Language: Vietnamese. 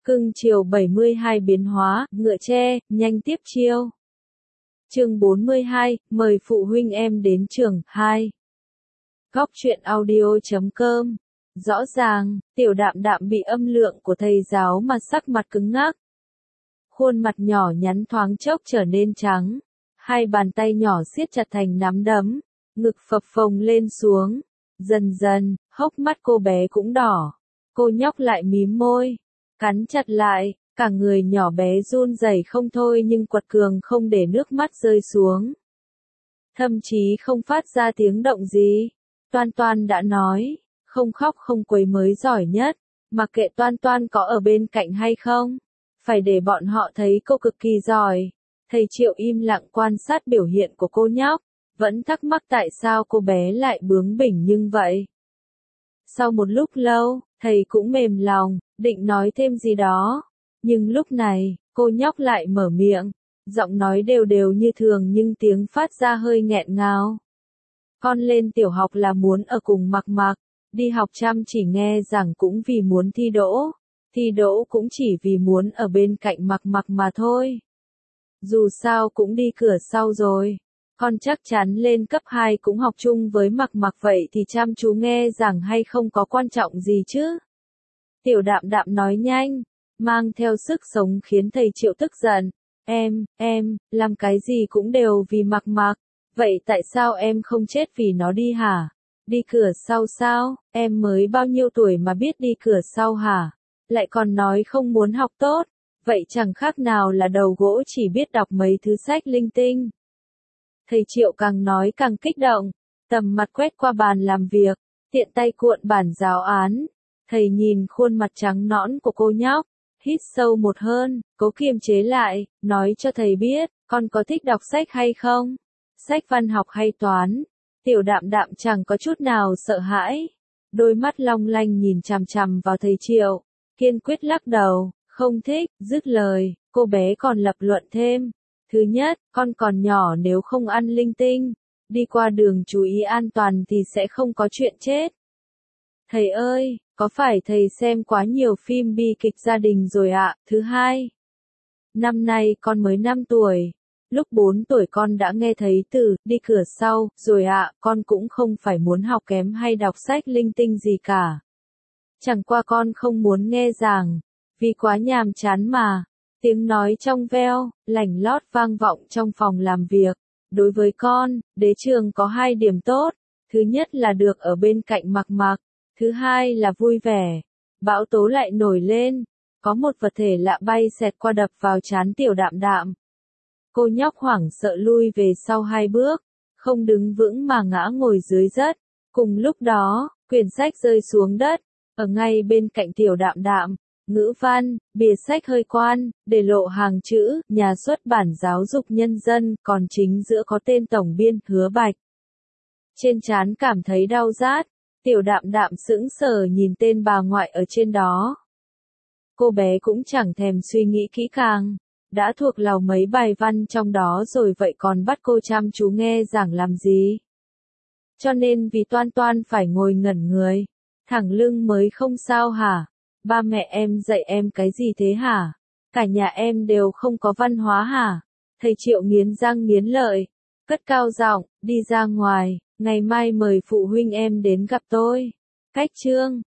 Cưng chiều 72 biến hóa, ngựa tre, nhanh tiếp chiêu. Chương 42, mời phụ huynh em đến trường, 2. Góc truyện audio.com. Rõ ràng, Tiểu Đạm Đạm bị âm lượng của thầy giáo mà sắc mặt cứng ngắc. Khuôn mặt nhỏ nhắn thoáng chốc trở nên trắng. Hai bàn tay nhỏ siết chặt thành nắm đấm, ngực phập phồng lên xuống. Dần dần, hốc mắt cô bé cũng đỏ. Cô nhóc lại mím môi, cắn chặt lại, cả người nhỏ bé run rẩy không thôi nhưng quật cường không để nước mắt rơi xuống. Thậm chí không phát ra tiếng động gì. Toan Toan đã nói, không khóc không quấy mới giỏi nhất, mặc kệ Toan Toan có ở bên cạnh hay không, phải để bọn họ thấy cô cực kỳ giỏi. Thầy Triệu im lặng quan sát biểu hiện của cô nhóc, vẫn thắc mắc tại sao cô bé lại bướng bỉnh như vậy. Sau một lúc lâu, thầy cũng mềm lòng, định nói thêm gì đó. Nhưng lúc này, cô nhóc lại mở miệng, giọng nói đều đều như thường nhưng tiếng phát ra hơi nghẹn ngào. Con lên tiểu học là muốn ở cùng Mặc Mặc, đi học chăm chỉ nghe giảng cũng vì muốn thi đỗ cũng chỉ vì muốn ở bên cạnh Mặc Mặc mà thôi. Dù sao cũng đi cửa sau rồi, con chắc chắn lên cấp 2 cũng học chung với Mặc Mặc vậy thì chăm chú nghe giảng hay không có quan trọng gì chứ. Tiểu Đạm Đạm nói nhanh, mang theo sức sống khiến thầy Triệu tức giận. Em, làm cái gì cũng đều vì Mặc Mặc, vậy tại sao em không chết vì nó đi hả? Đi cửa sau sao? Em mới bao nhiêu tuổi mà biết đi cửa sau hả? Lại còn nói không muốn học tốt, vậy chẳng khác nào là đầu gỗ chỉ biết đọc mấy thứ sách linh tinh. Thầy Triệu càng nói càng kích động, tầm mặt quét qua bàn làm việc, tiện tay cuộn bản giáo án. Thầy nhìn khuôn mặt trắng nõn của cô nhóc, hít sâu một hơi, cố kiềm chế lại, nói cho thầy biết, con có thích đọc sách hay không? Sách văn học hay toán? Tiểu Đạm Đạm chẳng có chút nào sợ hãi. Đôi mắt long lanh nhìn chằm chằm vào thầy Triệu, kiên quyết lắc đầu, không thích, dứt lời, cô bé còn lập luận thêm. Thứ nhất, con còn nhỏ nếu không ăn linh tinh, đi qua đường chú ý an toàn thì sẽ không có chuyện chết. Thầy ơi, có phải thầy xem quá nhiều phim bi kịch gia đình rồi ạ? Thứ hai, năm nay con mới 5 tuổi. Lúc 4 tuổi con đã nghe thấy từ đi cửa sau rồi ạ, con cũng không phải muốn học kém hay đọc sách linh tinh gì cả. Chẳng qua con không muốn nghe giảng, vì quá nhàm chán mà. Tiếng nói trong veo, lảnh lót vang vọng trong phòng làm việc. Đối với con, đế trường có 2 điểm tốt. Thứ nhất là được ở bên cạnh Mặc Mặc. Thứ hai là vui vẻ. Bão tố lại nổi lên. Có một vật thể lạ bay xẹt qua đập vào trán Tiểu Đạm Đạm. Cô nhóc hoảng sợ lui về sau 2 bước. Không đứng vững mà ngã ngồi dưới đất. Cùng lúc đó, quyển sách rơi xuống đất. Ở ngay bên cạnh Tiểu Đạm Đạm. Ngữ văn, bìa sách hơi quan, để lộ hàng chữ, nhà xuất bản Giáo dục Nhân dân, còn chính giữa có tên tổng biên Hứa Bạch. Trên trán cảm thấy đau rát, Tiểu Đạm Đạm sững sờ nhìn tên bà ngoại ở trên đó. Cô bé cũng chẳng thèm suy nghĩ kỹ càng, đã thuộc lòng mấy bài văn trong đó rồi vậy còn bắt cô chăm chú nghe giảng làm gì? Cho nên vì Toan Toan phải ngồi ngẩn người, thẳng lưng mới không sao hả? Ba mẹ em dạy em cái gì thế hả? Cả nhà em đều không có văn hóa hả? Thầy Triệu nghiến răng nghiến lợi, cất cao giọng, đi ra ngoài, ngày mai mời phụ huynh em đến gặp tôi. Cách chương